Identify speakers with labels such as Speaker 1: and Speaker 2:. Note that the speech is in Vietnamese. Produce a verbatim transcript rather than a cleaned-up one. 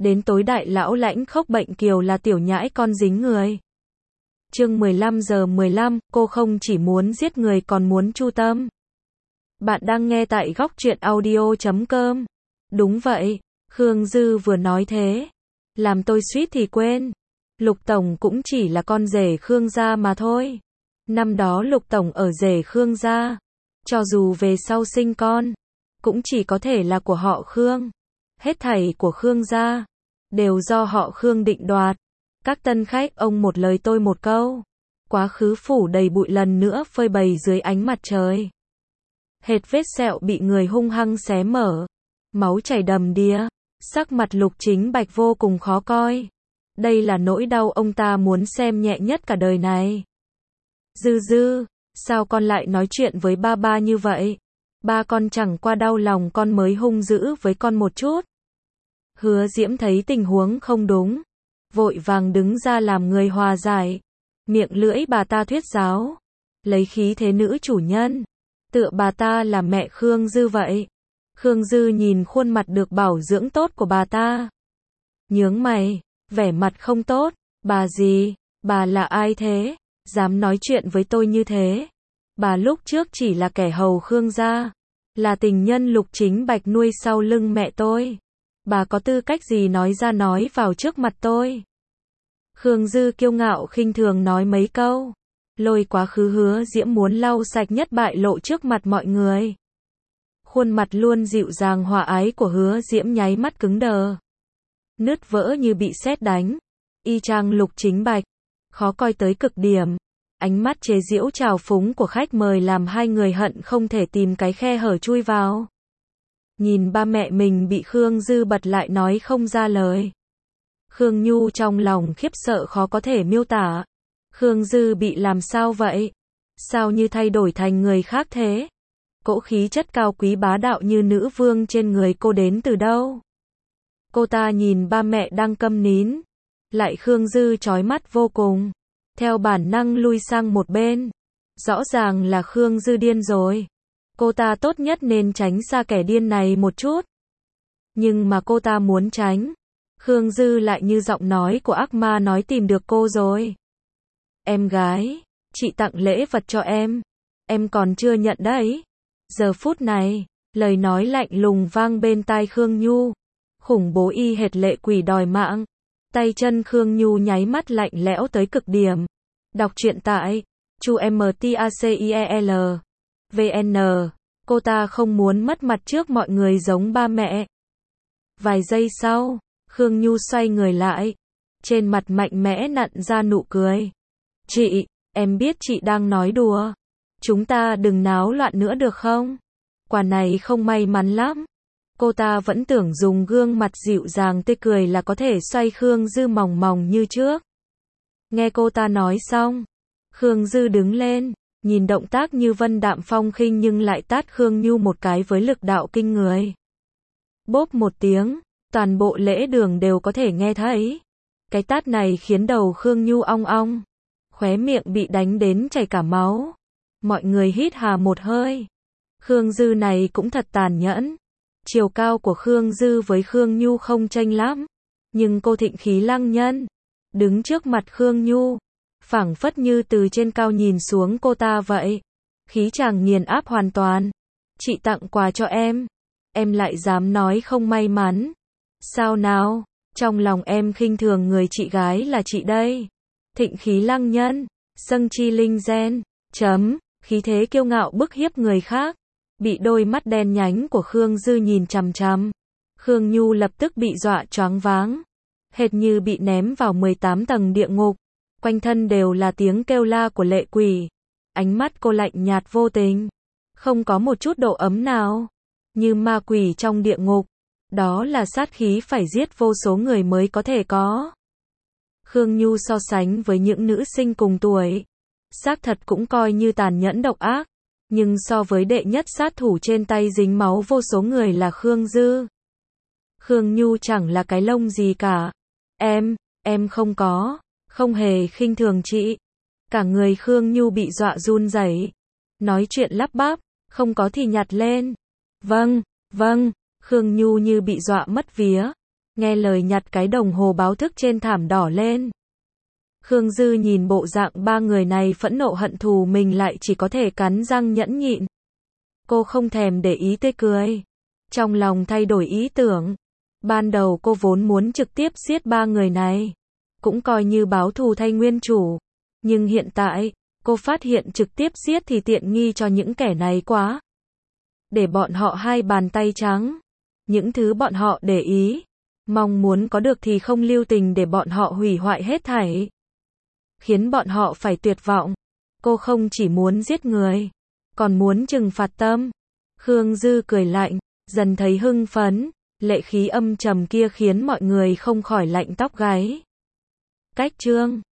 Speaker 1: đến tối đại lão lãnh khốc bệnh kiều là tiểu nhãi con dính người. Chương mười lăm giờ mười lăm, cô không chỉ muốn giết người còn muốn chu tâm. Bạn đang nghe tại góc truyện audio chấm com. Đúng vậy, Khương Dư vừa nói thế, làm tôi suýt thì quên. Lục Tổng cũng chỉ là con rể Khương gia mà thôi. Năm đó Lục Tổng ở rể Khương gia, cho dù về sau sinh con, cũng chỉ có thể là của họ Khương. Hết thảy của Khương gia, đều do họ Khương định đoạt. Các tân khách ông một lời tôi một câu. Quá khứ phủ đầy bụi lần nữa phơi bày dưới ánh mặt trời. Hệt vết sẹo bị người hung hăng xé mở. Máu chảy đầm đìa. Sắc mặt Lục Chính Bạch vô cùng khó coi. Đây là nỗi đau ông ta muốn xem nhẹ nhất cả đời này. Dư Dư, sao con lại nói chuyện với ba ba như vậy? Ba con chẳng qua đau lòng con mới hung dữ với con một chút. Hứa Diễm thấy tình huống không đúng, vội vàng đứng ra làm người hòa giải. Miệng lưỡi bà ta thuyết giáo, lấy khí thế nữ chủ nhân, tựa bà ta là mẹ Khương Dư vậy. Khương Dư nhìn khuôn mặt được bảo dưỡng tốt của bà ta, nhướng mày, vẻ mặt không tốt. Bà gì? Bà là ai thế? Dám nói chuyện với tôi như thế? Bà lúc trước chỉ là kẻ hầu Khương gia, là tình nhân Lục Chính Bạch nuôi sau lưng mẹ tôi. Bà có tư cách gì nói ra nói vào trước mặt tôi? Khương Dư kiêu ngạo khinh thường nói mấy câu, lôi quá khứ Hứa Diễm muốn lau sạch nhất bại lộ trước mặt mọi người. Khuôn mặt luôn dịu dàng hòa ái của Hứa Diễm nháy mắt cứng đờ, nứt vỡ như bị sét đánh, y chang Lục Chính Bạch, khó coi tới cực điểm. Ánh mắt chế giễu trào phúng của khách mời làm hai người hận không thể tìm cái khe hở chui vào. Nhìn ba mẹ mình bị Khương Dư bật lại nói không ra lời. Khương Nhu trong lòng khiếp sợ khó có thể miêu tả. Khương Dư bị làm sao vậy? Sao như thay đổi thành người khác thế? Cỗ khí chất cao quý bá đạo như nữ vương trên người cô đến từ đâu? Cô ta nhìn ba mẹ đang câm nín, lại Khương Dư chói mắt vô cùng, theo bản năng lui sang một bên. Rõ ràng là Khương Dư điên rồi. Cô ta tốt nhất nên tránh xa kẻ điên này một chút. Nhưng mà cô ta muốn tránh, Khương Dư lại như giọng nói của ác ma nói tìm được cô rồi. Em gái, chị tặng lễ vật cho em. Em còn chưa nhận đấy. Giờ phút này, lời nói lạnh lùng vang bên tai Khương Nhu. Khủng bố y hệt lệ quỷ đòi mạng. Tay chân Khương Nhu nháy mắt lạnh lẽo tới cực điểm. Đọc truyện tại chu mtaciel vn. Cô ta không muốn mất mặt trước mọi người giống ba mẹ. Vài giây sau, Khương Nhu xoay người lại, trên mặt mạnh mẽ nặn ra nụ cười. Chị, em biết chị đang nói đùa. Chúng ta đừng náo loạn nữa được không? Quả này không may mắn lắm. Cô ta vẫn tưởng dùng gương mặt dịu dàng tươi cười là có thể xoay Khương Dư mỏng mỏng như trước. Nghe cô ta nói xong, Khương Dư đứng lên, nhìn động tác như vân đạm phong khinh nhưng lại tát Khương Nhu một cái với lực đạo kinh người. Bốp một tiếng, toàn bộ lễ đường đều có thể nghe thấy. Cái tát này khiến đầu Khương Nhu ong ong, khóe miệng bị đánh đến chảy cả máu. Mọi người hít hà một hơi. Khương Dư này cũng thật tàn nhẫn. Chiều cao của Khương Dư với Khương Nhu không chênh lắm, nhưng cô thịnh khí lăng nhân, đứng trước mặt Khương Nhu, phảng phất như từ trên cao nhìn xuống cô ta vậy. Khí chàng nghiền áp hoàn toàn. Chị tặng quà cho em, em lại dám nói không may mắn. Sao nào, trong lòng em khinh thường người chị gái là chị đây. Thịnh khí lăng nhân, sâng chi linh gen, chấm, khí thế kiêu ngạo bức hiếp người khác. Bị đôi mắt đen nhánh của Khương Dư nhìn chằm chằm, Khương Nhu lập tức bị dọa choáng váng, hệt như bị ném vào mười tám tầng địa ngục. Quanh thân đều là tiếng kêu la của lệ quỷ. Ánh mắt cô lạnh nhạt vô tình, không có một chút độ ấm nào, như ma quỷ trong địa ngục. Đó là sát khí phải giết vô số người mới có thể có. Khương Nhu so sánh với những nữ sinh cùng tuổi, xác thật cũng coi như tàn nhẫn độc ác. Nhưng so với đệ nhất sát thủ trên tay dính máu vô số người là Khương Dư, Khương Nhu chẳng là cái lông gì cả. Em, em không có, không hề khinh thường chị. Cả người Khương Nhu bị dọa run rẩy, nói chuyện lắp bắp, không có thì nhặt lên. Vâng, vâng, Khương Nhu như bị dọa mất vía. Nghe lời nhặt cái đồng hồ báo thức trên thảm đỏ lên. Khương Dư nhìn bộ dạng ba người này phẫn nộ hận thù mình lại chỉ có thể cắn răng nhẫn nhịn. Cô không thèm để ý tê cười. Trong lòng thay đổi ý tưởng. Ban đầu cô vốn muốn trực tiếp giết ba người này. Cũng coi như báo thù thay nguyên chủ. Nhưng hiện tại, cô phát hiện trực tiếp giết thì tiện nghi cho những kẻ này quá. Để bọn họ hai bàn tay trắng. Những thứ bọn họ để ý. Mong muốn có được thì không lưu tình để bọn họ hủy hoại hết thảy. Khiến bọn họ phải tuyệt vọng. Cô không chỉ muốn giết người. Còn muốn trừng phạt tâm. Khương Dư cười lạnh. Dần thấy hưng phấn. Lệ khí âm trầm kia khiến mọi người không khỏi lạnh tóc gáy. Cách chương